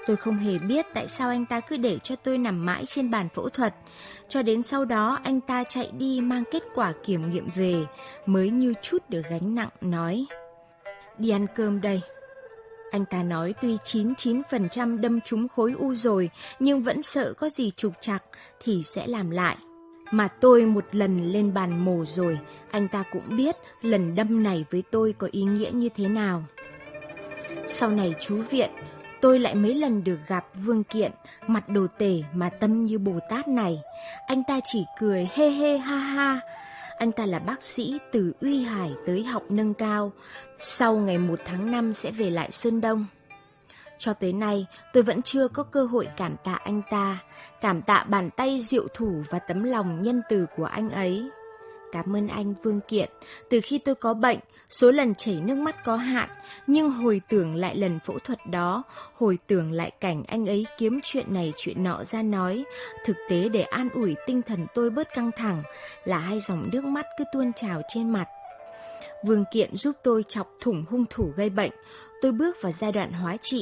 Tôi không hề biết tại sao anh ta cứ để cho tôi nằm mãi trên bàn phẫu thuật. Cho đến sau đó anh ta chạy đi mang kết quả kiểm nghiệm về, mới như chút được gánh nặng nói: "Đi ăn cơm đây." Anh ta nói tuy 99% đâm trúng khối u rồi, nhưng vẫn sợ có gì trục trặc thì sẽ làm lại. Mà tôi một lần lên bàn mổ rồi, anh ta cũng biết lần đâm này với tôi có ý nghĩa như thế nào. Sau này trú viện, tôi lại mấy lần được gặp Vương Kiện, mặt đồ tể mà tâm như Bồ Tát này. Anh ta chỉ cười hê hê ha ha. Anh ta là bác sĩ từ Uy Hải tới học nâng cao, sau ngày 1 tháng 5 sẽ về lại Sơn Đông. Cho tới nay, tôi vẫn chưa có cơ hội cảm tạ anh ta, cảm tạ bàn tay diệu thủ và tấm lòng nhân từ của anh ấy. Cảm ơn anh Vương Kiện, từ khi tôi có bệnh, số lần chảy nước mắt có hạn, nhưng hồi tưởng lại lần phẫu thuật đó, hồi tưởng lại cảnh anh ấy kiếm chuyện này chuyện nọ ra nói, thực tế để an ủi tinh thần tôi bớt căng thẳng, là hai dòng nước mắt cứ tuôn trào trên mặt. Vương Kiện giúp tôi chọc thủng hung thủ gây bệnh, tôi bước vào giai đoạn hóa trị.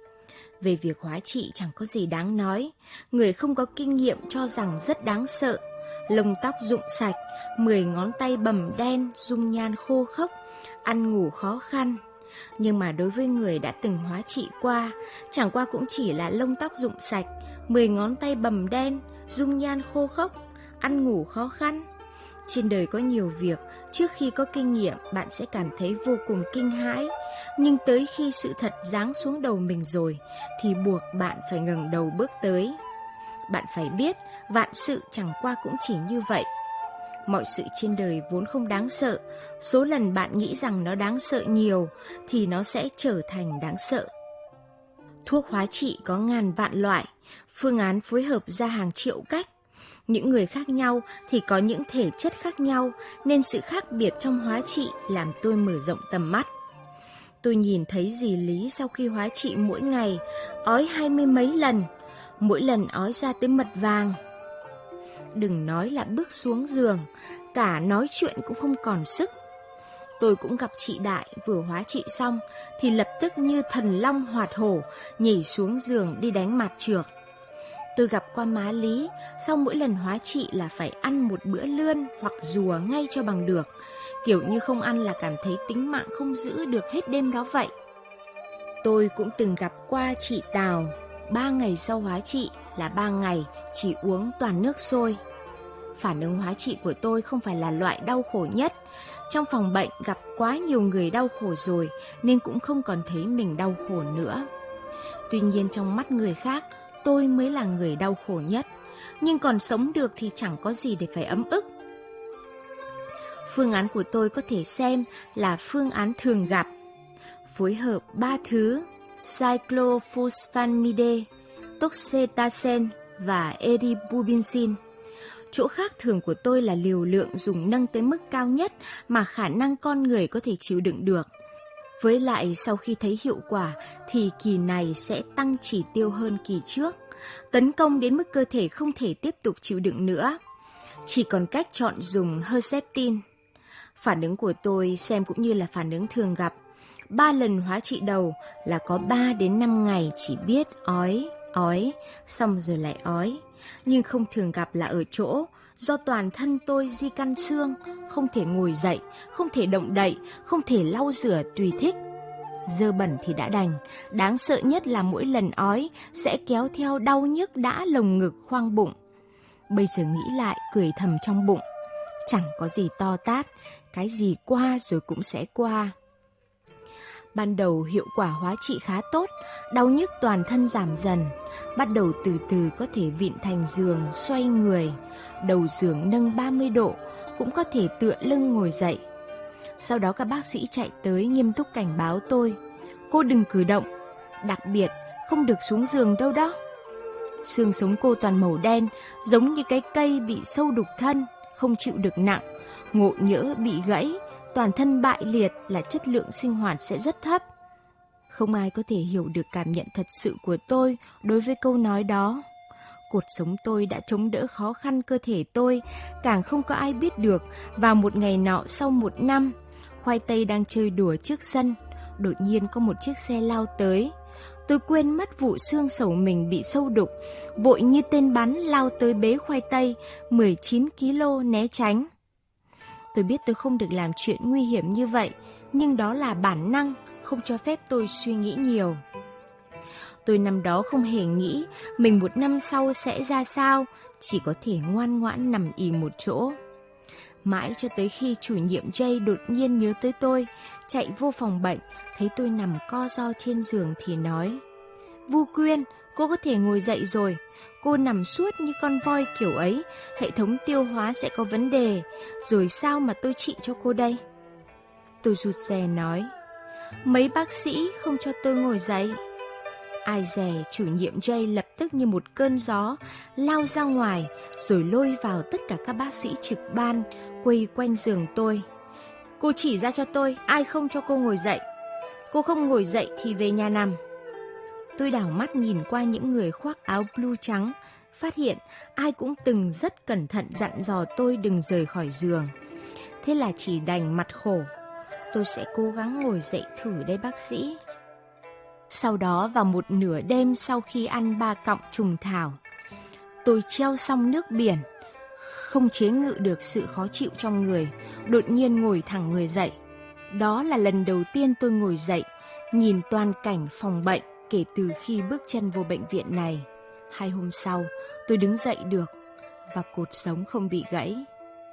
Về việc hóa trị chẳng có gì đáng nói, người không có kinh nghiệm cho rằng rất đáng sợ. Lông tóc rụng sạch, 10 ngón tay bầm đen, dung nhan khô khốc, ăn ngủ khó khăn. Nhưng mà đối với người đã từng hóa trị qua, chẳng qua cũng chỉ là lông tóc rụng sạch, 10 ngón tay bầm đen, dung nhan khô khốc, ăn ngủ khó khăn. Trên đời có nhiều việc, trước khi có kinh nghiệm bạn sẽ cảm thấy vô cùng kinh hãi, nhưng tới khi sự thật giáng xuống đầu mình rồi, thì buộc bạn phải ngẩng đầu bước tới. Bạn phải biết, vạn sự chẳng qua cũng chỉ như vậy. Mọi sự trên đời vốn không đáng sợ, số lần bạn nghĩ rằng nó đáng sợ nhiều, thì nó sẽ trở thành đáng sợ. Thuốc hóa trị có ngàn vạn loại, phương án phối hợp ra hàng triệu cách. Những người khác nhau thì có những thể chất khác nhau, nên sự khác biệt trong hóa trị làm tôi mở rộng tầm mắt. Tôi nhìn thấy dì Lý sau khi hóa trị mỗi ngày, ói 20 mấy lần, mỗi lần ói ra tới mật vàng. Đừng nói là bước xuống giường, cả nói chuyện cũng không còn sức. Tôi cũng gặp chị Đại vừa hóa trị xong thì lập tức như thần long hoạt hổ nhảy xuống giường đi đánh mạt chược. Tôi gặp qua má Lý, sau mỗi lần hóa trị là phải ăn một bữa lươn hoặc rùa ngay cho bằng được, kiểu như không ăn là cảm thấy tính mạng không giữ được hết đêm đó vậy. Tôi cũng từng gặp qua chị Tào, 3 ngày sau hóa trị là 3 ngày chỉ uống toàn nước sôi. Phản ứng hóa trị của tôi không phải là loại đau khổ nhất. Trong phòng bệnh gặp quá nhiều người đau khổ rồi nên cũng không còn thấy mình đau khổ nữa. Tuy nhiên trong mắt người khác, tôi mới là người đau khổ nhất. Nhưng còn sống được thì chẳng có gì để phải ấm ức. Phương án của tôi có thể xem là phương án thường gặp. Phối hợp 3 thứ: cyclophosphamide, toxetasen và eribubinsin. Chỗ khác thường của tôi là liều lượng dùng nâng tới mức cao nhất mà khả năng con người có thể chịu đựng được. Với lại sau khi thấy hiệu quả thì kỳ này sẽ tăng chỉ tiêu hơn kỳ trước, tấn công đến mức cơ thể không thể tiếp tục chịu đựng nữa. Chỉ còn cách chọn dùng Herceptin. Phản ứng của tôi xem cũng như là phản ứng thường gặp. 3 lần hóa trị đầu là có 3 đến 5 ngày chỉ biết ói, xong rồi lại ói. Nhưng không thường gặp là ở chỗ, do toàn thân tôi di căn xương, không thể ngồi dậy, không thể động đậy, không thể lau rửa tùy thích. Dơ bẩn thì đã đành, đáng sợ nhất là mỗi lần ói sẽ kéo theo đau nhức đã lồng ngực khoang bụng. Bây giờ nghĩ lại cười thầm trong bụng, chẳng có gì to tát, cái gì qua rồi cũng sẽ qua. Ban đầu hiệu quả hóa trị khá tốt, đau nhức toàn thân giảm dần, bắt đầu từ từ có thể vịn thành giường xoay người, đầu giường nâng 30 độ, cũng có thể tựa lưng ngồi dậy. Sau đó các bác sĩ chạy tới nghiêm túc cảnh báo tôi, cô đừng cử động, đặc biệt không được xuống giường đâu đó. Xương sống cô toàn màu đen, giống như cái cây bị sâu đục thân, không chịu được nặng, ngộ nhỡ bị gãy, toàn thân bại liệt là chất lượng sinh hoạt sẽ rất thấp. Không ai có thể hiểu được cảm nhận thật sự của tôi đối với câu nói đó. Cột sống tôi đã chống đỡ khó khăn cơ thể tôi, càng không có ai biết được. Vào một ngày nọ sau 1 năm, khoai tây đang chơi đùa trước sân, đột nhiên có một chiếc xe lao tới. Tôi quên mất vụ xương sầu mình bị sâu đục, vội như tên bắn lao tới bế khoai tây 19 kg né tránh. Tôi biết tôi không được làm chuyện nguy hiểm như vậy, nhưng đó là bản năng, không cho phép tôi suy nghĩ nhiều. Tôi năm đó không hề nghĩ mình một năm sau sẽ ra sao, chỉ có thể ngoan ngoãn nằm ì một chỗ. Mãi cho tới khi chủ nhiệm Jay đột nhiên nhớ tới tôi, chạy vô phòng bệnh, thấy tôi nằm co ro trên giường thì nói: Vu Quyên, cô có thể ngồi dậy rồi. Cô nằm suốt như con voi kiểu ấy, hệ thống tiêu hóa sẽ có vấn đề. Rồi sao mà tôi trị cho cô đây? Tôi rụt rè nói: Mấy bác sĩ không cho tôi ngồi dậy. Ai dè chủ nhiệm Jay lập tức như một cơn gió lao ra ngoài, rồi lôi vào tất cả các bác sĩ trực ban quây quanh giường tôi. Cô chỉ ra cho tôi ai không cho cô ngồi dậy. Cô không ngồi dậy thì về nhà nằm. Tôi đảo mắt nhìn qua những người khoác áo blue trắng, phát hiện ai cũng từng rất cẩn thận dặn dò tôi đừng rời khỏi giường. Thế là chỉ đành mặt khổ: Tôi sẽ cố gắng ngồi dậy thử đây bác sĩ. Sau đó vào một nửa đêm sau khi ăn 3 cọng trùng thảo, tôi treo xong nước biển, không chế ngự được sự khó chịu trong người, đột nhiên ngồi thẳng người dậy. Đó là lần đầu tiên tôi ngồi dậy, nhìn toàn cảnh phòng bệnh kể từ khi bước chân vô bệnh viện này. 2 hôm sau, tôi đứng dậy được và cột sống không bị gãy.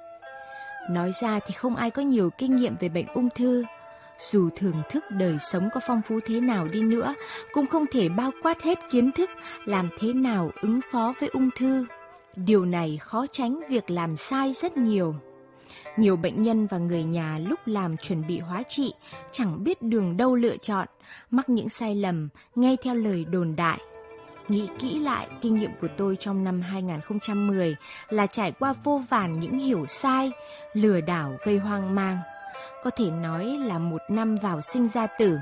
Nói ra thì không ai có nhiều kinh nghiệm về bệnh ung thư. Dù thưởng thức đời sống có phong phú thế nào đi nữa, cũng không thể bao quát hết kiến thức làm thế nào ứng phó với ung thư. Điều này khó tránh việc làm sai rất nhiều. Nhiều bệnh nhân và người nhà lúc làm chuẩn bị hóa trị chẳng biết đường đâu lựa chọn, mắc những sai lầm, nghe theo lời đồn đại. Nghĩ kỹ lại, kinh nghiệm của tôi trong năm 2010 là trải qua vô vàn những hiểu sai, lừa đảo gây hoang mang. Có thể nói là một năm vào sinh ra tử.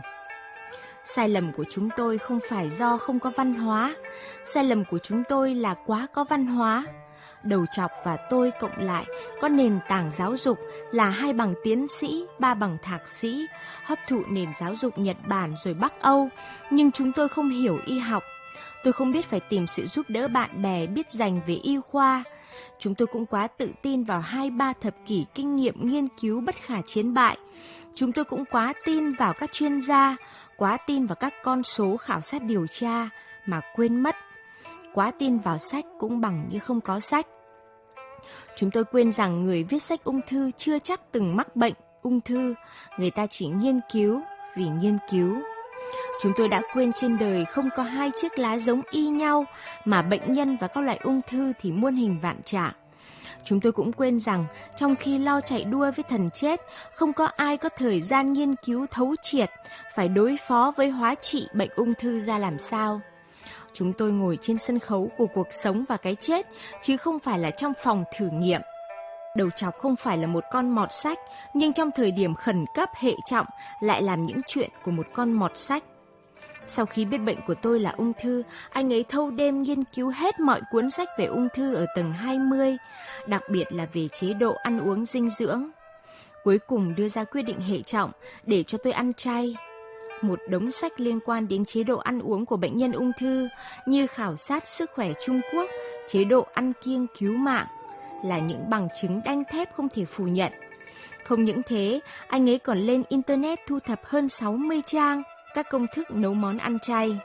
Sai lầm của chúng tôi không phải do không có văn hóa, sai lầm của chúng tôi là quá có văn hóa. Đầu trọc và tôi cộng lại có nền tảng giáo dục là 2 bằng tiến sĩ, 3 bằng thạc sĩ, hấp thụ nền giáo dục Nhật Bản rồi Bắc Âu, nhưng chúng tôi không hiểu y học. Tôi không biết phải tìm sự giúp đỡ bạn bè biết dành về y khoa. Chúng tôi cũng quá tự tin vào 2-3 thập kỷ kinh nghiệm nghiên cứu bất khả chiến bại. Chúng tôi cũng quá tin vào các chuyên gia, quá tin vào các con số khảo sát điều tra mà quên mất. Quá tin vào sách cũng bằng như không có sách. Chúng tôi quên rằng người viết sách ung thư chưa chắc từng mắc bệnh ung thư, người ta chỉ nghiên cứu vì nghiên cứu. Chúng tôi đã quên trên đời không có 2 chiếc lá giống y nhau, mà bệnh nhân và các loại ung thư thì muôn hình vạn trạng. Chúng tôi cũng quên rằng trong khi lo chạy đua với thần chết, không có ai có thời gian nghiên cứu thấu triệt, phải đối phó với hóa trị bệnh ung thư ra làm sao. Chúng tôi ngồi trên sân khấu của cuộc sống và cái chết, chứ không phải là trong phòng thử nghiệm. Đầu trọc không phải là một con mọt sách, nhưng trong thời điểm khẩn cấp hệ trọng lại làm những chuyện của một con mọt sách. Sau khi biết bệnh của tôi là ung thư, anh ấy thâu đêm nghiên cứu hết mọi cuốn sách về ung thư ở tầng 20, đặc biệt là về chế độ ăn uống dinh dưỡng. Cuối cùng đưa ra quyết định hệ trọng để cho tôi ăn chay. Một đống sách liên quan đến chế độ ăn uống của bệnh nhân ung thư như khảo sát sức khỏe Trung Quốc, chế độ ăn kiêng cứu mạng là những bằng chứng đanh thép không thể phủ nhận. Không những thế, anh ấy còn lên Internet thu thập hơn 60 trang các công thức nấu món ăn chay.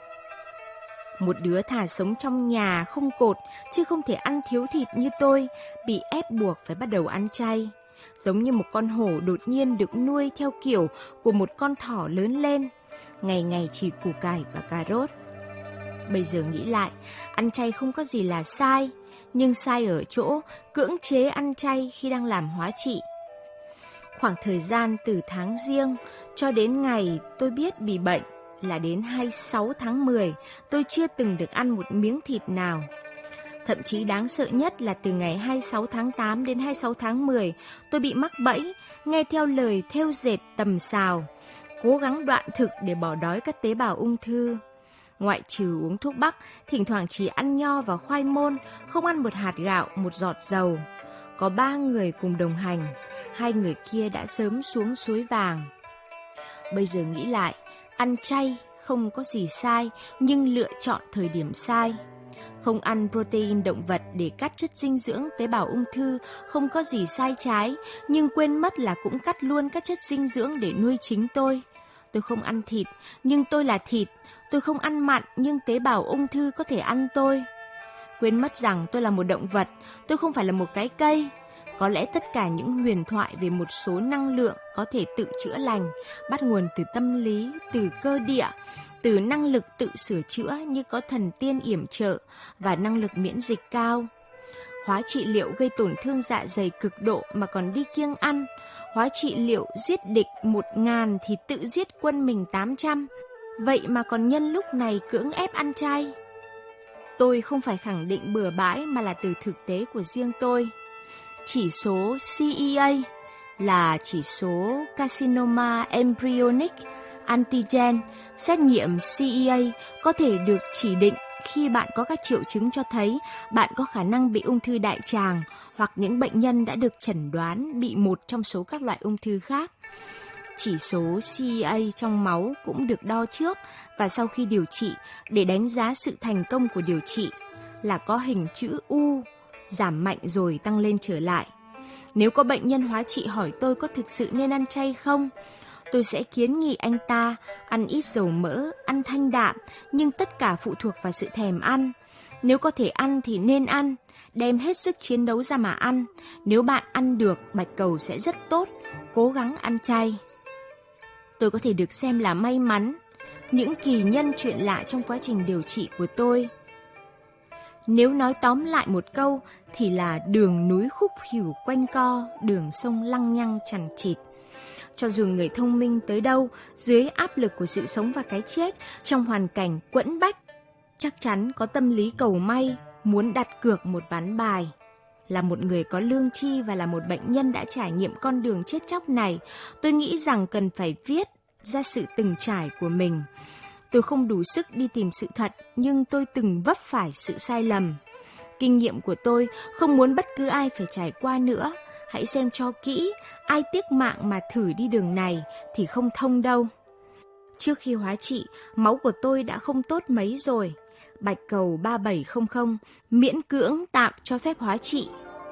Một đứa thà sống trong nhà không cột chứ không thể ăn thiếu thịt như tôi, bị ép buộc phải bắt đầu ăn chay. Giống như một con hổ đột nhiên được nuôi theo kiểu của một con thỏ lớn lên, ngày ngày chỉ củ cải và cà rốt. Bây giờ nghĩ lại, ăn chay không có gì là sai, nhưng sai ở chỗ cưỡng chế ăn chay khi đang làm hóa trị. Khoảng thời gian từ tháng Giêng cho đến ngày tôi biết bị bệnh là đến 26 tháng 10, tôi chưa từng được ăn một miếng thịt nào. Thậm chí đáng sợ nhất là từ ngày 26 tháng 8 đến 26 tháng 10, tôi bị mắc bẫy, nghe theo lời thêu dệt tầm xào, cố gắng đoạn thực để bỏ đói các tế bào ung thư. Ngoại trừ uống thuốc bắc, thỉnh thoảng chỉ ăn nho và khoai môn, không ăn một hạt gạo, một giọt dầu. Có 3 người cùng đồng hành, 2 người kia đã sớm xuống suối vàng. Bây giờ nghĩ lại, ăn chay không có gì sai, nhưng lựa chọn thời điểm sai. Không ăn protein động vật để cắt chất dinh dưỡng tế bào ung thư không có gì sai trái, nhưng quên mất là cũng cắt luôn các chất dinh dưỡng để nuôi chính tôi. Tôi không ăn thịt, nhưng tôi là thịt. Tôi không ăn mặn, nhưng tế bào ung thư có thể ăn tôi. Quên mất rằng tôi là một động vật, tôi không phải là một cái cây. Có lẽ tất cả những huyền thoại về một số năng lượng có thể tự chữa lành, bắt nguồn từ tâm lý, từ cơ địa, từ năng lực tự sửa chữa như có thần tiên yểm trợ và năng lực miễn dịch cao. Hóa trị liệu gây tổn thương dạ dày cực độ mà còn đi kiêng ăn. Hóa trị liệu giết địch 1000 thì tự giết quân mình 800. Vậy mà còn nhân lúc này cưỡng ép ăn chay. Tôi không phải khẳng định bừa bãi mà là từ thực tế của riêng tôi. Chỉ số CEA là chỉ số Carcinoma Embryonic Antigen, xét nghiệm CEA có thể được chỉ định khi bạn có các triệu chứng cho thấy bạn có khả năng bị ung thư đại tràng hoặc những bệnh nhân đã được chẩn đoán bị một trong số các loại ung thư khác. Chỉ số CEA trong máu cũng được đo trước và sau khi điều trị để đánh giá sự thành công của điều trị là có hình chữ U, giảm mạnh rồi tăng lên trở lại. Nếu có bệnh nhân hóa trị hỏi tôi có thực sự nên ăn chay không, tôi sẽ kiến nghị anh ta ăn ít dầu mỡ, ăn thanh đạm, nhưng tất cả phụ thuộc vào sự thèm ăn. Nếu có thể ăn thì nên ăn, đem hết sức chiến đấu ra mà ăn. Nếu bạn ăn được, bạch cầu sẽ rất tốt, cố gắng ăn chay. Tôi có thể được xem là may mắn, những kỳ nhân chuyện lạ trong quá trình điều trị của tôi. Nếu nói tóm lại một câu thì là đường núi khúc khỉu quanh co, đường sông lăng nhăng chằng chịt. Cho dù người thông minh tới đâu, dưới áp lực của sự sống và cái chết, trong hoàn cảnh quẫn bách, chắc chắn có tâm lý cầu may, muốn đặt cược một ván bài. Là một người có lương tri và là một bệnh nhân đã trải nghiệm con đường chết chóc này, tôi nghĩ rằng cần phải viết ra sự từng trải của mình. Tôi không đủ sức đi tìm sự thật, nhưng tôi từng vấp phải sự sai lầm. Kinh nghiệm của tôi không muốn bất cứ ai phải trải qua nữa. Hãy xem cho kỹ, ai tiếc mạng mà thử đi đường này thì không thông đâu. Trước khi hóa trị, máu của tôi đã không tốt mấy rồi. Bạch cầu 3700 miễn cưỡng tạm cho phép hóa trị.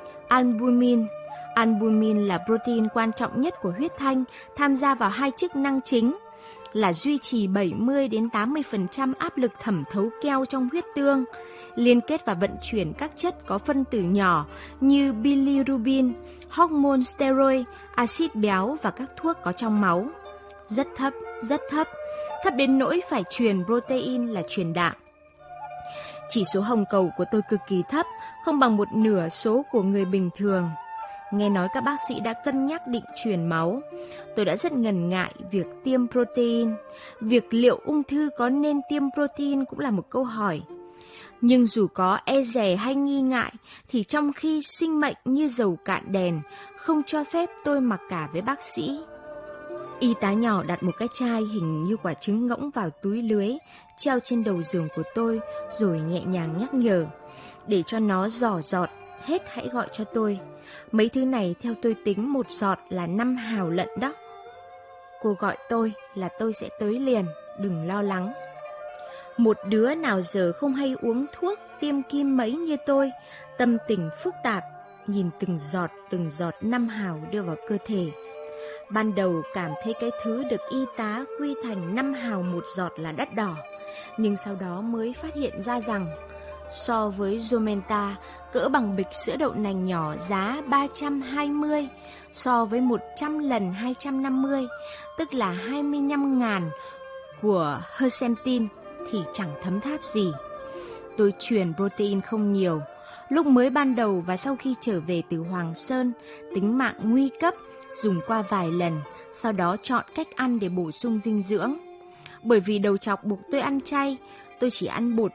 Albumin là protein quan trọng nhất của huyết thanh, tham gia vào hai chức năng chính là duy trì 70-80% áp lực thẩm thấu keo trong huyết tương, liên kết và vận chuyển các chất có phân tử nhỏ như bilirubin, hormone steroid, axit béo và các thuốc có trong máu. Rất thấp đến nỗi phải truyền protein là truyền đạm. Chỉ số hồng cầu của tôi cực kỳ thấp, không bằng một nửa số của người bình thường. Nghe nói các bác sĩ đã cân nhắc định truyền máu. Tôi đã rất ngần ngại việc tiêm protein. Việc liệu ung thư có nên tiêm protein cũng là một câu hỏi. Nhưng dù có e dè hay nghi ngại, thì trong khi sinh mệnh như dầu cạn đèn, không cho phép tôi mặc cả với bác sĩ. Y tá nhỏ đặt một cái chai hình như quả trứng ngỗng vào túi lưới, treo trên đầu giường của tôi, rồi nhẹ nhàng nhắc nhở. Để cho nó rỏ giọt, hết hãy gọi cho tôi. Mấy thứ này theo tôi tính một giọt là 5 hào lận đó. Cô gọi tôi là tôi sẽ tới liền, đừng lo lắng. Một đứa nào giờ không hay uống thuốc tiêm kim mấy như tôi, tâm tình phức tạp, nhìn từng giọt 5 hào đưa vào cơ thể. Ban đầu cảm thấy cái thứ được y tá quy thành 5 hào một giọt là đắt đỏ, nhưng sau đó mới phát hiện ra rằng so với Zomenta cỡ bằng bịch sữa đậu nành nhỏ giá 320, so với 100 lần 250, tức là 25.000 của Herceptin thì chẳng thấm tháp gì. Tôi truyền protein không nhiều. Lúc mới ban đầu và sau khi trở về từ Hoàng Sơn, tính mạng nguy cấp, dùng qua vài lần, sau đó chọn cách ăn để bổ sung dinh dưỡng. Bởi vì đầu chọc buộc tôi ăn chay, tôi chỉ ăn bột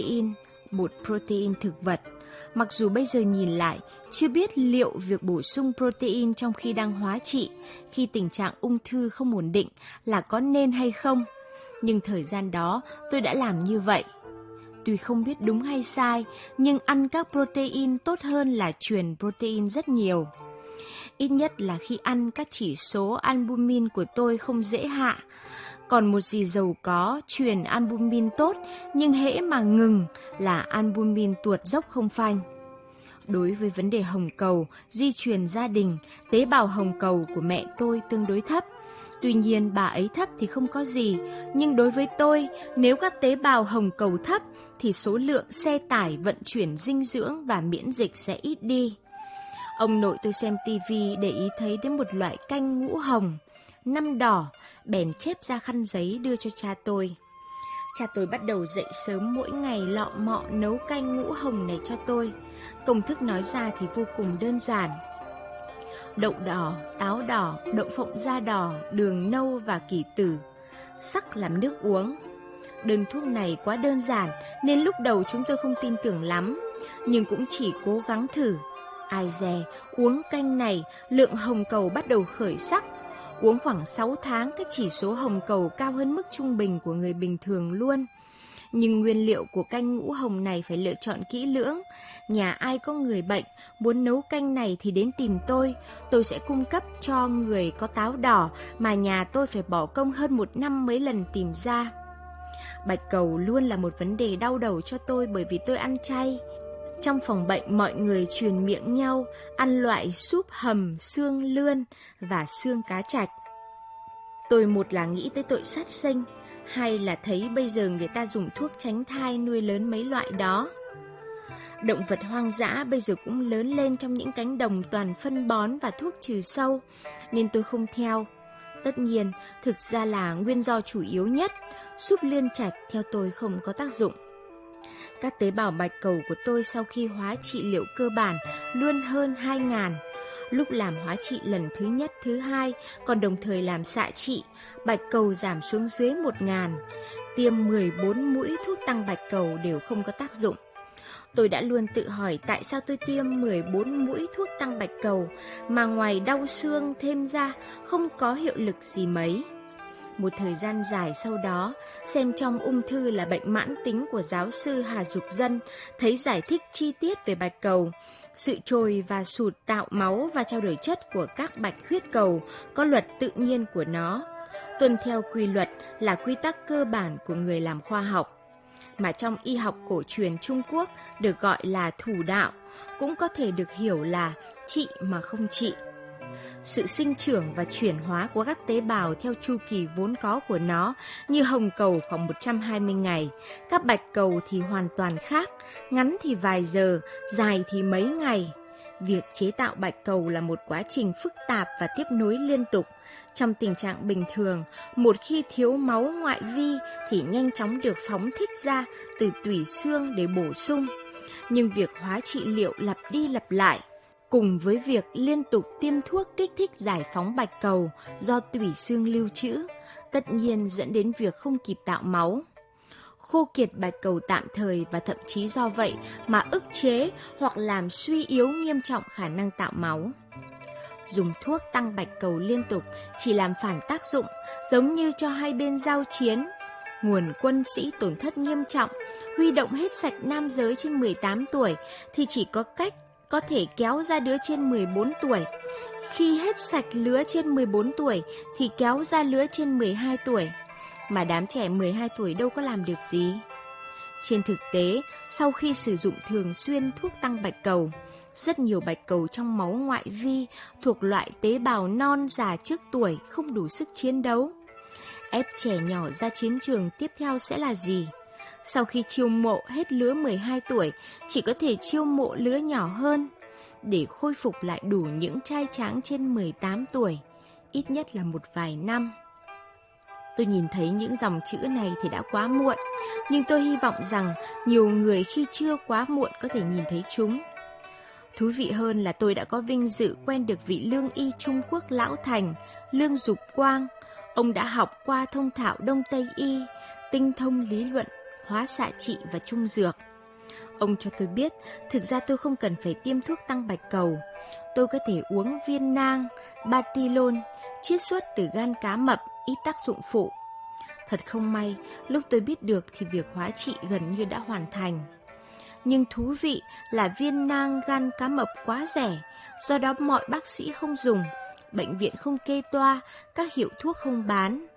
protein thực vật. Mặc dù bây giờ nhìn lại, chưa biết liệu việc bổ sung protein trong khi đang hóa trị, khi tình trạng ung thư không ổn định là có nên hay không. Nhưng thời gian đó tôi đã làm như vậy. Tuy không biết đúng hay sai, nhưng ăn các protein tốt hơn là truyền protein rất nhiều. Ít nhất là khi ăn các chỉ số albumin của tôi không dễ hạ. còn một gì giàu có, truyền albumin tốt, nhưng hễ mà ngừng là albumin tuột dốc không phanh. Đối với vấn đề hồng cầu, di truyền gia đình, tế bào hồng cầu của mẹ tôi tương đối thấp. Tuy nhiên bà ấy thấp thì không có gì, nhưng đối với tôi, nếu các tế bào hồng cầu thấp thì số lượng xe tải vận chuyển dinh dưỡng và miễn dịch sẽ ít đi. Ông nội tôi xem tivi để ý thấy đến một loại canh ngũ hồng, năm đỏ, bèn chép ra khăn giấy đưa cho cha tôi. Cha tôi bắt đầu dậy sớm mỗi ngày lọ mọ nấu canh ngũ hồng này cho tôi. Công thức nói ra thì vô cùng đơn giản. Đậu đỏ, táo đỏ, đậu phộng da đỏ, đường nâu và kỷ tử, sắc làm nước uống. Đơn thuốc này quá đơn giản nên lúc đầu chúng tôi không tin tưởng lắm, nhưng cũng chỉ cố gắng thử. Ai dè, uống canh này, lượng hồng cầu bắt đầu khởi sắc. Uống khoảng 6 tháng, các chỉ số hồng cầu cao hơn mức trung bình của người bình thường luôn. Nhưng nguyên liệu của canh ngũ hồng này phải lựa chọn kỹ lưỡng. Nhà ai có người bệnh, muốn nấu canh này thì đến tìm tôi sẽ cung cấp cho người có táo đỏ mà nhà tôi phải bỏ công hơn 1 năm mấy lần tìm ra. Bạch cầu luôn là một vấn đề đau đầu cho tôi bởi vì tôi ăn chay. Trong phòng bệnh mọi người truyền miệng nhau ăn loại súp hầm xương lươn và xương cá trạch. Tôi một là nghĩ tới tội sát sinh, hai là thấy bây giờ người ta dùng thuốc tránh thai nuôi lớn mấy loại đó. Động vật hoang dã bây giờ cũng lớn lên trong những cánh đồng toàn phân bón và thuốc trừ sâu, nên tôi không theo. Tất nhiên, thực ra là nguyên do chủ yếu nhất, súp lươn trạch theo tôi không có tác dụng. Các tế bào bạch cầu của tôi sau khi hóa trị liệu cơ bản luôn hơn 2.000. Lúc làm hóa trị lần thứ nhất, thứ hai, còn đồng thời làm xạ trị, bạch cầu giảm xuống dưới 1.000. Tiêm 14 mũi thuốc tăng bạch cầu đều không có tác dụng. Tôi đã luôn tự hỏi tại sao tôi tiêm 14 mũi thuốc tăng bạch cầu mà ngoài đau xương thêm ra không có hiệu lực gì mấy. Một thời gian dài sau đó, xem trong Ung thư là bệnh mãn tính của giáo sư Hà Dục Dân, thấy giải thích chi tiết về bạch cầu, sự trồi và sụt tạo máu và trao đổi chất của các bạch huyết cầu có luật tự nhiên của nó, tuân theo quy luật là quy tắc cơ bản của người làm khoa học, mà trong y học cổ truyền Trung Quốc được gọi là thủ đạo, cũng có thể được hiểu là trị mà không trị. Sự sinh trưởng và chuyển hóa của các tế bào theo chu kỳ vốn có của nó, như hồng cầu khoảng 120 ngày, các bạch cầu thì hoàn toàn khác, ngắn thì vài giờ, dài thì mấy ngày. Việc chế tạo bạch cầu là một quá trình phức tạp và tiếp nối liên tục. Trong tình trạng bình thường, một khi thiếu máu ngoại vi thì nhanh chóng được phóng thích ra từ tủy xương để bổ sung. Nhưng việc hóa trị liệu lặp đi lặp lại, cùng với việc liên tục tiêm thuốc kích thích giải phóng bạch cầu do tủy xương lưu trữ, tất nhiên dẫn đến việc không kịp tạo máu. Khô kiệt bạch cầu tạm thời và thậm chí do vậy mà ức chế hoặc làm suy yếu nghiêm trọng khả năng tạo máu. Dùng thuốc tăng bạch cầu liên tục chỉ làm phản tác dụng, giống như cho hai bên giao chiến. Nguồn quân sĩ tổn thất nghiêm trọng, huy động hết sạch nam giới trên 18 tuổi thì chỉ có cách có thể kéo ra đứa trên 14 tuổi. Khi hết sạch lứa trên 14 tuổi thì kéo ra lứa trên 12 tuổi. Mà đám trẻ 12 tuổi đâu có làm được gì. Trên thực tế, sau khi sử dụng thường xuyên thuốc tăng bạch cầu, rất nhiều bạch cầu trong máu ngoại vi thuộc loại tế bào non già trước tuổi không đủ sức chiến đấu. Ép trẻ nhỏ ra chiến trường tiếp theo sẽ là gì? Sau khi chiêu mộ hết lứa 12 tuổi, chỉ có thể chiêu mộ lứa nhỏ hơn, để khôi phục lại đủ những trai tráng trên 18 tuổi, ít nhất là một vài năm. Tôi nhìn thấy những dòng chữ này thì đã quá muộn, nhưng tôi hy vọng rằng nhiều người khi chưa quá muộn có thể nhìn thấy chúng. Thú vị hơn là tôi đã có vinh dự quen được vị lương y Trung Quốc lão thành, Lương Dục Quang. Ông đã học qua thông thạo Đông Tây y, tinh thông lý luận, hóa xạ trị và trung dược. Ông cho tôi biết, thực ra tôi không cần phải tiêm thuốc tăng bạch cầu. Tôi có thể uống viên nang, batilon, chiết xuất từ gan cá mập, ít tác dụng phụ. Thật không may, lúc tôi biết được thì việc hóa trị gần như đã hoàn thành. Nhưng thú vị là viên nang gan cá mập quá rẻ, do đó mọi bác sĩ không dùng, bệnh viện không kê toa, các hiệu thuốc không bán.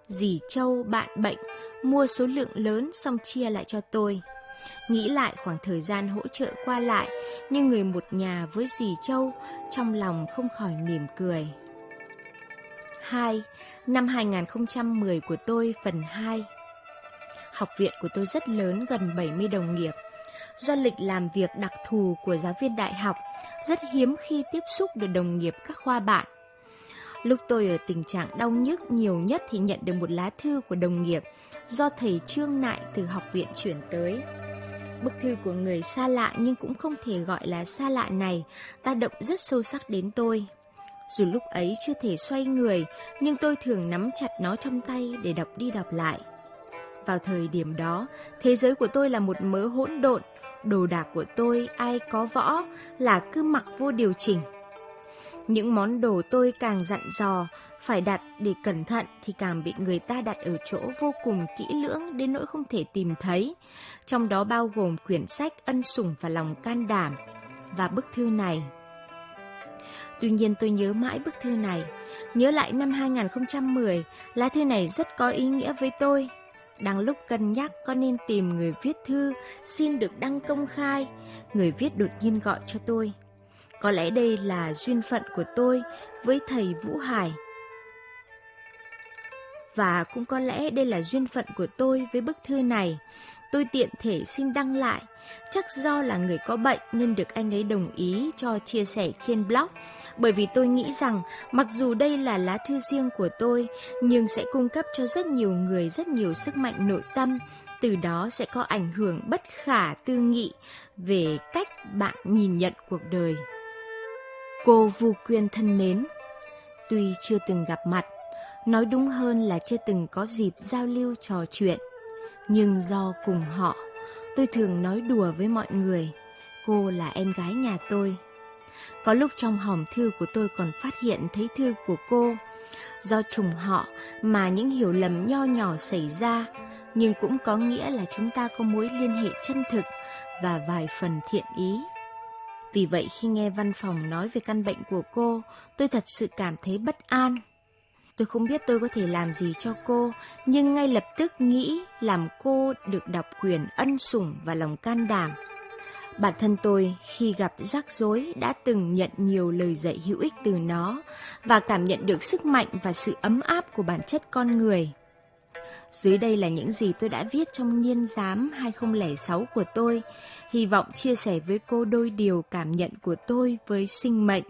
Dì Châu bạn bệnh, mua số lượng lớn xong chia lại cho tôi. Nghĩ lại khoảng thời gian hỗ trợ qua lại như người một nhà với dì Châu, trong lòng không khỏi mỉm cười. 2. Năm 2010 của tôi phần 2. Học viện của tôi rất lớn, gần 70 đồng nghiệp. Do lịch làm việc đặc thù của giáo viên đại học, rất hiếm khi tiếp xúc được đồng nghiệp các khoa bạn. Lúc tôi ở tình trạng đau nhức nhiều nhất thì nhận được một lá thư của đồng nghiệp do thầy Trương Nại từ học viện chuyển tới. Bức thư của người xa lạ nhưng cũng không thể gọi là xa lạ này tác động rất sâu sắc đến tôi. Dù lúc ấy chưa thể xoay người, nhưng tôi thường nắm chặt nó trong tay để đọc đi đọc lại. Vào thời điểm đó, thế giới của tôi là một mớ hỗn độn, đồ đạc của tôi ai có võ là cứ mặc vô điều chỉnh. Những món đồ tôi càng dặn dò phải đặt để cẩn thận thì càng bị người ta đặt ở chỗ vô cùng kỹ lưỡng đến nỗi không thể tìm thấy. Trong đó bao gồm quyển sách Ân Sủng và Lòng Can Đảm và bức thư này. Tuy nhiên tôi nhớ mãi bức thư này. Nhớ lại năm 2010, lá thư này rất có ý nghĩa với tôi. Đang lúc cân nhắc có nên tìm người viết thư xin được đăng công khai, người viết đột nhiên gọi cho tôi. Có lẽ đây là duyên phận của tôi với thầy Vũ Hải. Và cũng có lẽ đây là duyên phận của tôi với bức thư này. Tôi tiện thể xin đăng lại. Chắc do là người có bệnh nên được anh ấy đồng ý cho chia sẻ trên blog. Bởi vì tôi nghĩ rằng mặc dù đây là lá thư riêng của tôi, nhưng sẽ cung cấp cho rất nhiều người rất nhiều sức mạnh nội tâm. Từ đó sẽ có ảnh hưởng bất khả tư nghị về cách bạn nhìn nhận cuộc đời. Cô Vu Quyên thân mến, tuy chưa từng gặp mặt, nói đúng hơn là chưa từng có dịp giao lưu trò chuyện, nhưng do cùng họ, tôi thường nói đùa với mọi người, cô là em gái nhà tôi. Có lúc trong hòm thư của tôi còn phát hiện thấy thư của cô. Do trùng họ mà những hiểu lầm nho nhỏ xảy ra, nhưng cũng có nghĩa là chúng ta có mối liên hệ chân thực và vài phần thiện ý. Vì vậy khi nghe văn phòng nói về căn bệnh của cô, tôi thật sự cảm thấy bất an. Tôi không biết tôi có thể làm gì cho cô, nhưng ngay lập tức nghĩ làm cô được đọc quyển Ân Sủng và Lòng Can Đảm. Bản thân tôi khi gặp rắc rối đã từng nhận nhiều lời dạy hữu ích từ nó và cảm nhận được sức mạnh và sự ấm áp của bản chất con người. Dưới đây là những gì tôi đã viết trong niên giám 2006 của tôi, hy vọng chia sẻ với cô đôi điều cảm nhận của tôi với sinh mệnh.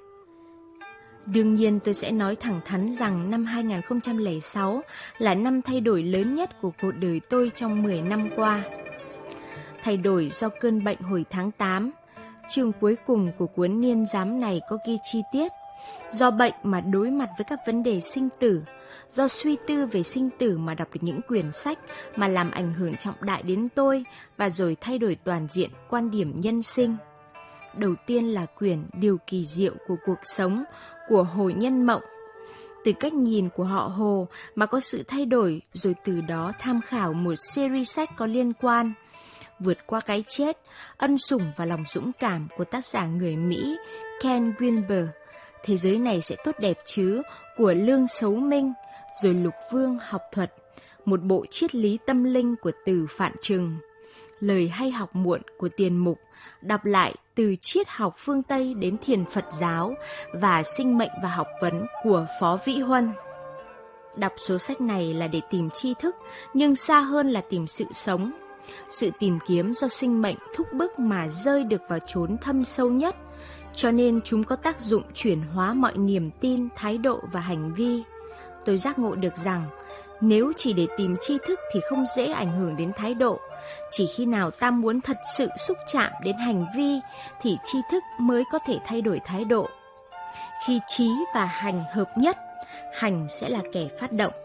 Đương nhiên tôi sẽ nói thẳng thắn rằng năm 2006 là năm thay đổi lớn nhất của cuộc đời tôi trong 10 năm qua. Thay đổi do cơn bệnh hồi tháng 8. Chương cuối cùng của cuốn niên giám này có ghi chi tiết. Do bệnh mà đối mặt với các vấn đề sinh tử, do suy tư về sinh tử mà đọc được những quyển sách mà làm ảnh hưởng trọng đại đến tôi và rồi thay đổi toàn diện quan điểm nhân sinh. Đầu tiên là quyển Điều kỳ diệu của cuộc sống của Hồ Nhân Mộng. Từ cách nhìn của họ Hồ mà có sự thay đổi, rồi từ đó tham khảo một series sách có liên quan. Vượt qua cái chết, Ân Sủng và Lòng dũng cảm của tác giả người Mỹ Ken Wilber. Thế giới này sẽ tốt đẹp chứ của Lương Sấu Minh, rồi Lục Vương học thuật, một bộ triết lý tâm linh của Từ Phạn Trừng. Lời hay học muộn của Tiền Mục, đọc lại từ triết học phương Tây đến thiền Phật giáo và sinh mệnh và học vấn của Phó Vĩ Huân. Đọc số sách này là để tìm tri thức, nhưng xa hơn là tìm sự sống. Sự tìm kiếm do sinh mệnh thúc bức mà rơi được vào chốn thâm sâu nhất, cho nên chúng có tác dụng chuyển hóa mọi niềm tin, thái độ và hành vi. Tôi giác ngộ được rằng, nếu chỉ để tìm tri thức thì không dễ ảnh hưởng đến thái độ. Chỉ khi nào ta muốn thật sự xúc chạm đến hành vi thì tri thức mới có thể thay đổi thái độ. Khi trí và hành hợp nhất, hành sẽ là kẻ phát động.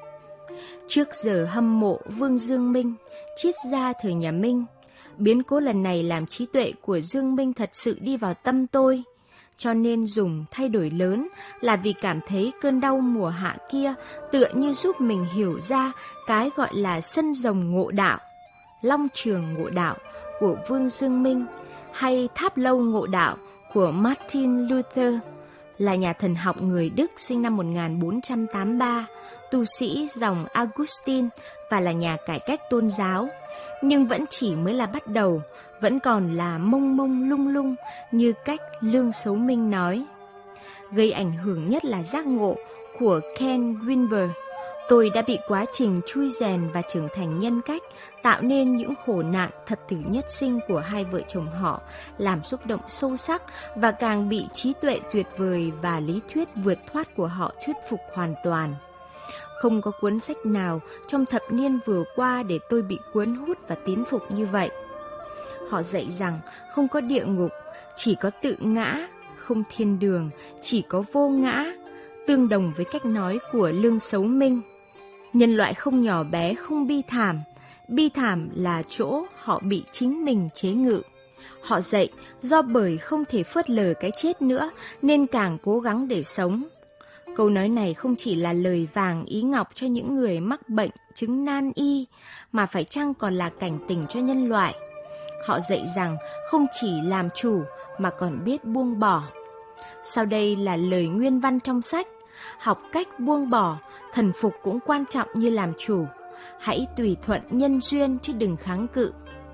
Trước giờ hâm mộ Vương Dương Minh, triết gia thời nhà Minh. Biến cố lần này làm trí tuệ của Dương Minh thật sự đi vào tâm tôi. Cho nên dùng thay đổi lớn là vì cảm thấy cơn đau mùa hạ kia tựa như giúp mình hiểu ra cái gọi là sân rồng ngộ đạo, long trường ngộ đạo của Vương Dương Minh hay tháp lâu ngộ đạo của Martin Luther. là nhà thần học người Đức sinh năm 1483, tu sĩ dòng Augustine và là nhà cải cách tôn giáo, nhưng vẫn chỉ mới là bắt đầu, vẫn còn là mông mông lung lung như cách Lương Xấu Minh nói. Gây ảnh hưởng nhất là giác ngộ của Ken Wilber. Tôi đã bị quá trình chui rèn và trưởng thành nhân cách, tạo nên những khổ nạn thập tử nhất sinh của hai vợ chồng họ, làm xúc động sâu sắc và càng bị trí tuệ tuyệt vời và lý thuyết vượt thoát của họ thuyết phục hoàn toàn. Không có cuốn sách nào trong thập niên vừa qua để tôi bị cuốn hút và tín phục như vậy. Họ dạy rằng không có địa ngục, chỉ có tự ngã, không thiên đường, chỉ có vô ngã, tương đồng với cách nói của Lương Xấu Minh. Nhân loại không nhỏ bé, không bi thảm là chỗ họ bị chính mình chế ngự. Họ dạy do bởi không thể phớt lờ cái chết nữa nên càng cố gắng để sống. Câu nói này không chỉ là lời vàng ý ngọc cho những người mắc bệnh chứng nan y, mà phải chăng còn là cảnh tỉnh cho nhân loại. Họ dạy rằng không chỉ làm chủ mà còn biết buông bỏ. Sau đây là lời nguyên văn trong sách. Học cách buông bỏ, thần phục cũng quan trọng như làm chủ. Hãy tùy thuận nhân duyên chứ đừng kháng cự.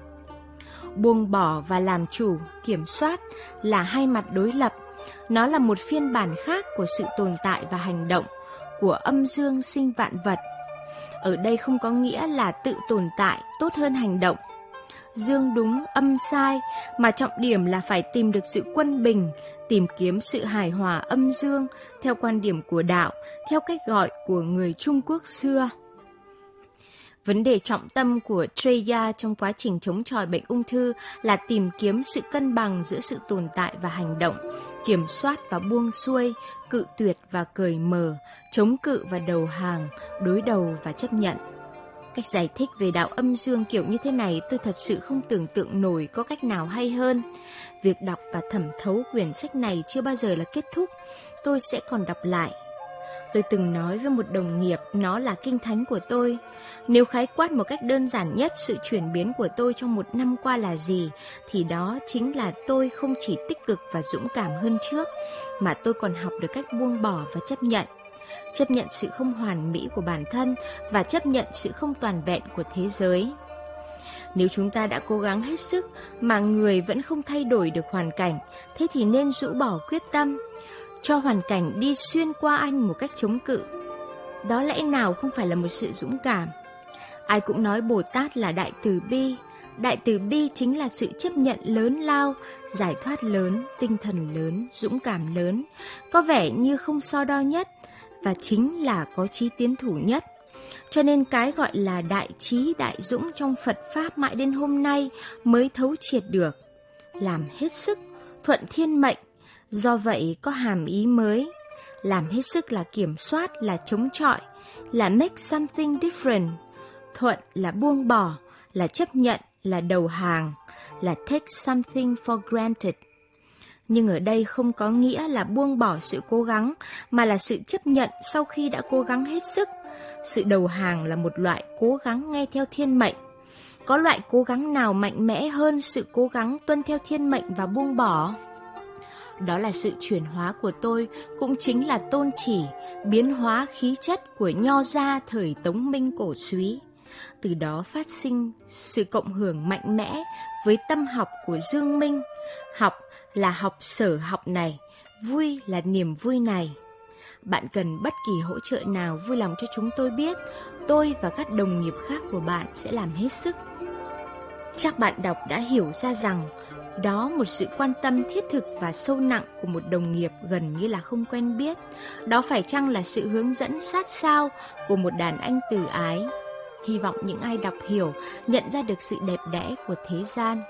Buông bỏ và làm chủ, kiểm soát là hai mặt đối lập. Nó là một phiên bản khác của sự tồn tại và hành động, của âm dương sinh vạn vật. Ở đây không có nghĩa là tự tồn tại tốt hơn hành động, dương đúng, âm sai, mà trọng điểm là phải tìm được sự quân bình, tìm kiếm sự hài hòa âm dương, theo quan điểm của đạo, theo cách gọi của người Trung Quốc xưa. Vấn đề trọng tâm của Treya trong quá trình chống chọi bệnh ung thư là tìm kiếm sự cân bằng giữa sự tồn tại và hành động, kiểm soát và buông xuôi, cự tuyệt và cởi mở, chống cự và đầu hàng, đối đầu và chấp nhận. Cách giải thích về đạo âm dương kiểu như thế này tôi thật sự không tưởng tượng nổi có cách nào hay hơn. Việc đọc và thẩm thấu quyển sách này chưa bao giờ là kết thúc, tôi sẽ còn đọc lại. Tôi từng nói với một đồng nghiệp nó là kinh thánh của tôi. Nếu khái quát một cách đơn giản nhất sự chuyển biến của tôi trong một năm qua là gì, thì đó chính là tôi không chỉ tích cực và dũng cảm hơn trước, mà tôi còn học được cách buông bỏ và chấp nhận. Chấp nhận sự không hoàn mỹ của bản thân và chấp nhận sự không toàn vẹn của thế giới. Nếu chúng ta đã cố gắng hết sức mà người vẫn không thay đổi được hoàn cảnh, thế thì nên rũ bỏ quyết tâm, cho hoàn cảnh đi xuyên qua anh một cách chống cự. Đó lẽ nào không phải là một sự dũng cảm? Ai cũng nói Bồ Tát là đại từ bi. Đại từ bi chính là sự chấp nhận lớn lao, giải thoát lớn, tinh thần lớn, dũng cảm lớn, có vẻ như không so đo nhất, và chính là có chí tiến thủ nhất. Cho nên cái gọi là đại trí đại dũng trong Phật Pháp mãi đến hôm nay mới thấu triệt được. Làm hết sức, thuận thiên mệnh, do vậy có hàm ý mới. Làm hết sức là kiểm soát, là chống chọi, là make something different. Thuận là buông bỏ, là chấp nhận, là đầu hàng, là take something for granted. Nhưng ở đây không có nghĩa là buông bỏ sự cố gắng, mà là sự chấp nhận sau khi đã cố gắng hết sức. Sự đầu hàng là một loại cố gắng nghe theo thiên mệnh. Có loại cố gắng nào mạnh mẽ hơn sự cố gắng tuân theo thiên mệnh và buông bỏ? Đó là sự chuyển hóa của tôi, cũng chính là tôn chỉ, biến hóa khí chất của Nho gia thời Tống Minh cổ súy. Từ đó phát sinh sự cộng hưởng mạnh mẽ với tâm học của Dương Minh. Học là học sở học này, vui là niềm vui này. Bạn cần bất kỳ hỗ trợ nào vui lòng cho chúng tôi biết. Tôi và các đồng nghiệp khác của bạn sẽ làm hết sức. Chắc bạn đọc đã hiểu ra rằng đó một sự quan tâm thiết thực và sâu nặng của một đồng nghiệp gần như là không quen biết. Đó phải chăng là sự hướng dẫn sát sao của một đàn anh từ ái. Hy vọng những ai đọc hiểu nhận ra được sự đẹp đẽ của thế gian.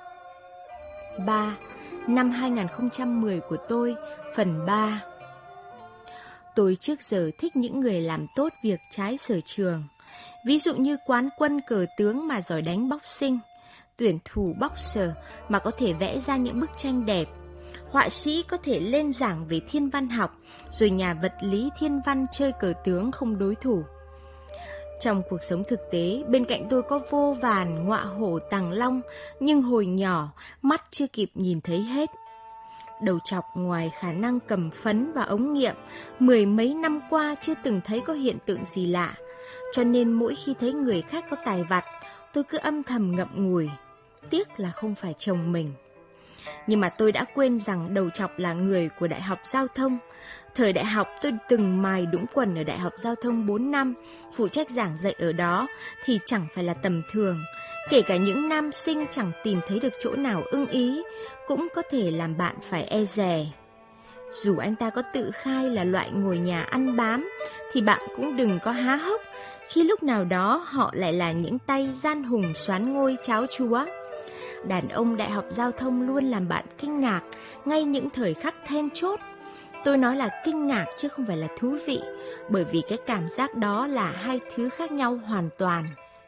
3. Năm 2010 của tôi, phần 3. Tôi trước giờ thích những người làm tốt việc trái sở trường. Ví dụ như quán quân cờ tướng mà giỏi đánh boxing, tuyển thủ boxer mà có thể vẽ ra những bức tranh đẹp, họa sĩ có thể lên giảng về thiên văn học, rồi nhà vật lý thiên văn chơi cờ tướng không đối thủ. Trong cuộc sống thực tế, bên cạnh tôi có vô vàn ngọa hổ tàng long, nhưng hồi nhỏ, mắt chưa kịp nhìn thấy hết. Đầu trọc ngoài khả năng cầm phấn và ống nghiệm, mười mấy năm qua chưa từng thấy có hiện tượng gì lạ. Cho nên mỗi khi thấy người khác có tài vặt, tôi cứ âm thầm ngậm ngùi. Tiếc là không phải chồng mình. Nhưng mà tôi đã quên rằng Đầu Trọc là người của Đại học Giao thông. Thời đại học tôi từng mài đũng quần ở Đại học Giao thông 4 năm, phụ trách giảng dạy ở đó thì chẳng phải là tầm thường. Kể cả những nam sinh chẳng tìm thấy được chỗ nào ưng ý, cũng có thể làm bạn phải e dè. Dù anh ta có tự khai là loại ngồi nhà ăn bám, thì bạn cũng đừng có há hốc, khi lúc nào đó họ lại là những tay gian hùng soán ngôi cháo chúa. Đàn ông Đại học Giao thông luôn làm bạn kinh ngạc, ngay những thời khắc then chốt. Tôi nói là kinh ngạc chứ không phải là thú vị, bởi vì cái cảm giác đó là hai thứ khác nhau hoàn toàn.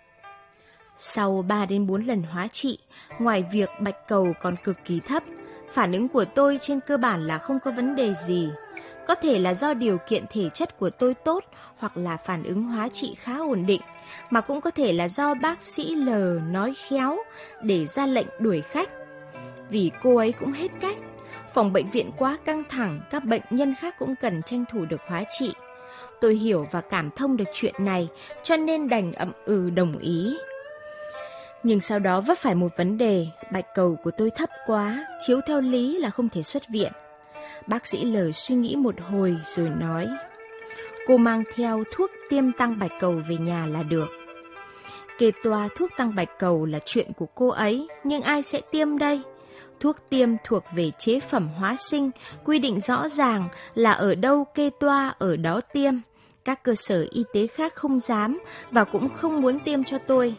Sau 3 đến 4 lần hóa trị, ngoài việc bạch cầu còn cực kỳ thấp, phản ứng của tôi trên cơ bản là không có vấn đề gì. Có thể là do điều kiện thể chất của tôi tốt hoặc là phản ứng hóa trị khá ổn định, mà cũng có thể là do bác sĩ L nói khéo để ra lệnh đuổi khách. Vì cô ấy cũng hết cách, phòng bệnh viện quá căng thẳng, các bệnh nhân khác cũng cần tranh thủ được hóa trị. Tôi hiểu và cảm thông được chuyện này, cho nên đành ậm ừ đồng ý. Nhưng sau đó vấp phải một vấn đề, bạch cầu của tôi thấp quá, chiếu theo lý là không thể xuất viện. Bác sĩ L suy nghĩ một hồi rồi nói, cô mang theo thuốc tiêm tăng bạch cầu về nhà là được. Kê toa thuốc tăng bạch cầu là chuyện của cô ấy, nhưng ai sẽ tiêm đây? Thuốc tiêm thuộc về chế phẩm hóa sinh, quy định rõ ràng là ở đâu kê toa ở đó tiêm. Các cơ sở y tế khác không dám và cũng không muốn tiêm cho tôi.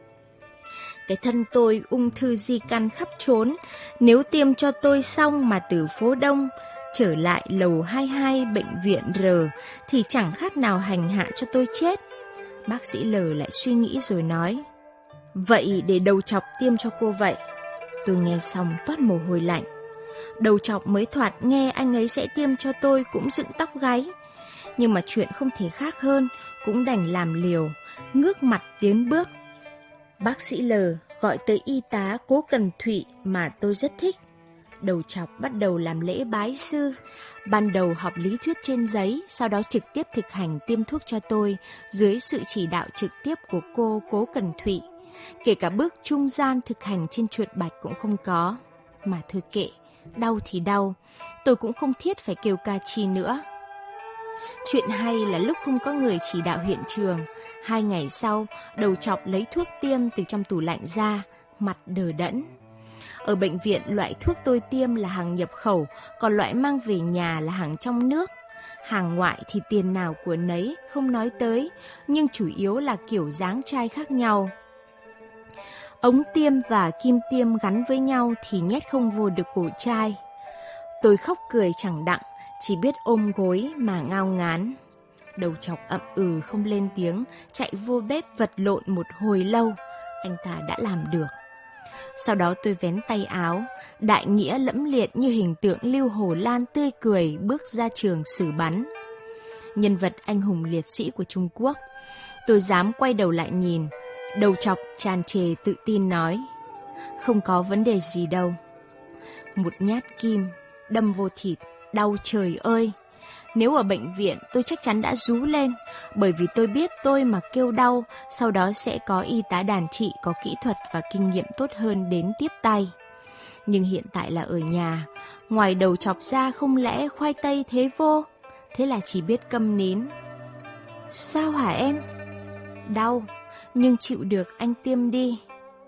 Cái thân tôi ung thư di căn khắp trốn, nếu tiêm cho tôi xong mà từ phố Đông trở lại lầu 22 bệnh viện R thì chẳng khác nào hành hạ cho tôi chết. Bác sĩ L lại suy nghĩ rồi nói, vậy để Đầu Trọc tiêm cho cô vậy. Tôi nghe xong toát mồ hôi lạnh. Đầu Trọc mới thoạt nghe anh ấy sẽ tiêm cho tôi cũng dựng tóc gáy. Nhưng mà chuyện không thể khác hơn, cũng đành làm liều, ngước mặt tiến bước. Bác sĩ L gọi tới y tá Cố Cần Thụy mà tôi rất thích. Đầu Trọc bắt đầu làm lễ bái sư. Ban đầu học lý thuyết trên giấy, sau đó trực tiếp thực hành tiêm thuốc cho tôi dưới sự chỉ đạo trực tiếp của cô Cố Cần Thụy. Kể cả bước trung gian thực hành trên chuột bạch cũng không có. Mà thôi kệ, đau thì đau, tôi cũng không thiết phải kêu ca chi nữa. Chuyện hay là lúc không có người chỉ đạo hiện trường, 2 ngày sau, Đầu Trọc lấy thuốc tiêm từ trong tủ lạnh ra, mặt đờ đẫn. Ở bệnh viện, loại thuốc tôi tiêm là hàng nhập khẩu, còn loại mang về nhà là hàng trong nước. Hàng ngoại thì tiền nào của nấy, không nói tới, nhưng chủ yếu là kiểu dáng chai khác nhau. Ống tiêm và kim tiêm gắn với nhau thì nhét không vô được cổ chai. Tôi khóc cười chẳng đặng, chỉ biết ôm gối mà ngao ngán. Đầu Trọc ậm ừ không lên tiếng, chạy vô bếp vật lộn một hồi lâu. Anh ta đã làm được. Sau đó tôi vén tay áo, đại nghĩa lẫm liệt như hình tượng Lưu Hổ Lan tươi cười bước ra trường xử bắn. Nhân vật anh hùng liệt sĩ của Trung Quốc. Tôi dám quay đầu lại nhìn. Đầu Trọc tràn trề tự tin nói, không có vấn đề gì đâu. Một nhát kim đâm vô thịt, đau trời ơi. Nếu ở bệnh viện tôi chắc chắn đã rú lên, bởi vì tôi biết tôi mà kêu đau, sau đó sẽ có y tá đàn trị có kỹ thuật và kinh nghiệm tốt hơn đến tiếp tay. Nhưng hiện tại là ở nhà, ngoài Đầu Trọc ra không lẽ khoai tây thế vô, thế là chỉ biết câm nín. Sao hả em? Đau, nhưng chịu được, anh tiêm đi.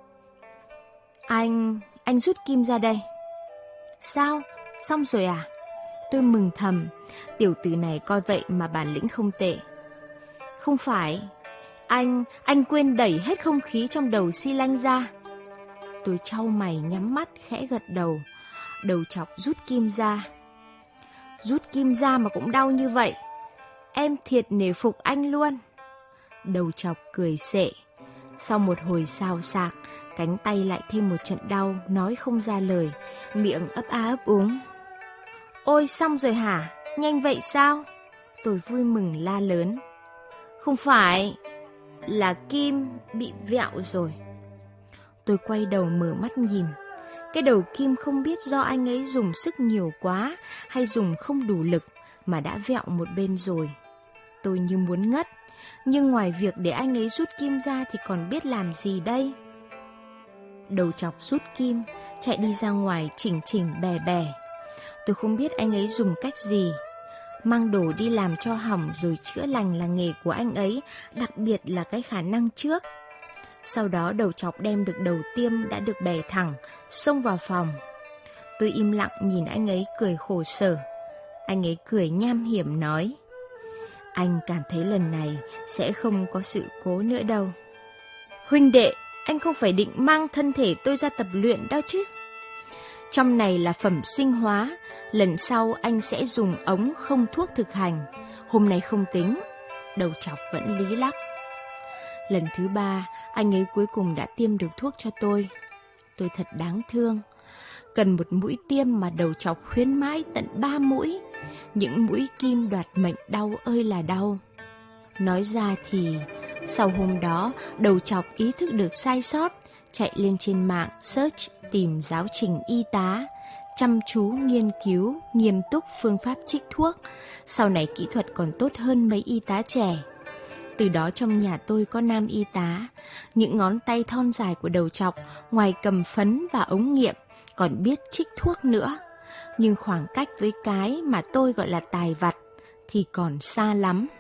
Anh rút kim ra đây. Sao? Xong rồi à? Tôi mừng thầm, tiểu tử này coi vậy mà bản lĩnh không tệ. Không phải, anh quên đẩy hết không khí trong đầu xi lanh ra. Tôi chau mày nhắm mắt khẽ gật đầu. Đầu Trọc rút kim ra. Rút kim ra mà cũng đau như vậy, em thiệt nể phục anh luôn. Đầu Trọc cười xệ. Sau một hồi xào xạc, cánh tay lại thêm một trận đau, nói không ra lời, miệng ấp a ấp úng. Ôi xong rồi hả? Nhanh vậy sao? Tôi vui mừng la lớn. Không phải, là kim bị vẹo rồi. Tôi quay đầu mở mắt nhìn. Cái đầu kim không biết do anh ấy dùng sức nhiều quá hay dùng không đủ lực mà đã vẹo một bên rồi. Tôi như muốn ngất, nhưng ngoài việc để anh ấy rút kim ra thì còn biết làm gì đây? Đầu chọc rút kim, chạy đi ra ngoài chỉnh chỉnh bè bè. Tôi không biết anh ấy dùng cách gì. Mang đồ đi làm cho hỏng rồi chữa lành là nghề của anh ấy, đặc biệt là cái khả năng trước. Sau đó đầu chọc đem được đầu tiêm đã được bẻ thẳng, xông vào phòng. Tôi im lặng nhìn anh ấy cười khổ sở. Anh ấy cười nham hiểm nói: anh cảm thấy lần này sẽ không có sự cố nữa đâu. Huynh đệ, anh không phải định mang thân thể tôi ra tập luyện đâu chứ? Trong này là phẩm sinh hóa, lần sau anh sẽ dùng ống không thuốc thực hành. Hôm nay không tính. Đầu chọc vẫn lý lắc. Lần thứ 3, anh ấy cuối cùng đã tiêm được thuốc cho tôi. Tôi thật đáng thương. Cần một mũi tiêm mà đầu chọc khuyến mãi tận 3 mũi. Những mũi kim đoạt mệnh đau ơi là đau. Nói ra thì, sau hôm đó, đầu chọc ý thức được sai sót, chạy lên trên mạng search tìm giáo trình y tá, chăm chú nghiên cứu, nghiêm túc phương pháp trích thuốc. Sau này kỹ thuật còn tốt hơn mấy y tá trẻ. Từ đó trong nhà tôi có nam y tá. Những ngón tay thon dài của đầu chọc, ngoài cầm phấn và ống nghiệm, còn biết trích thuốc nữa. Nhưng khoảng cách với cái mà tôi gọi là tài vặt thì còn xa lắm.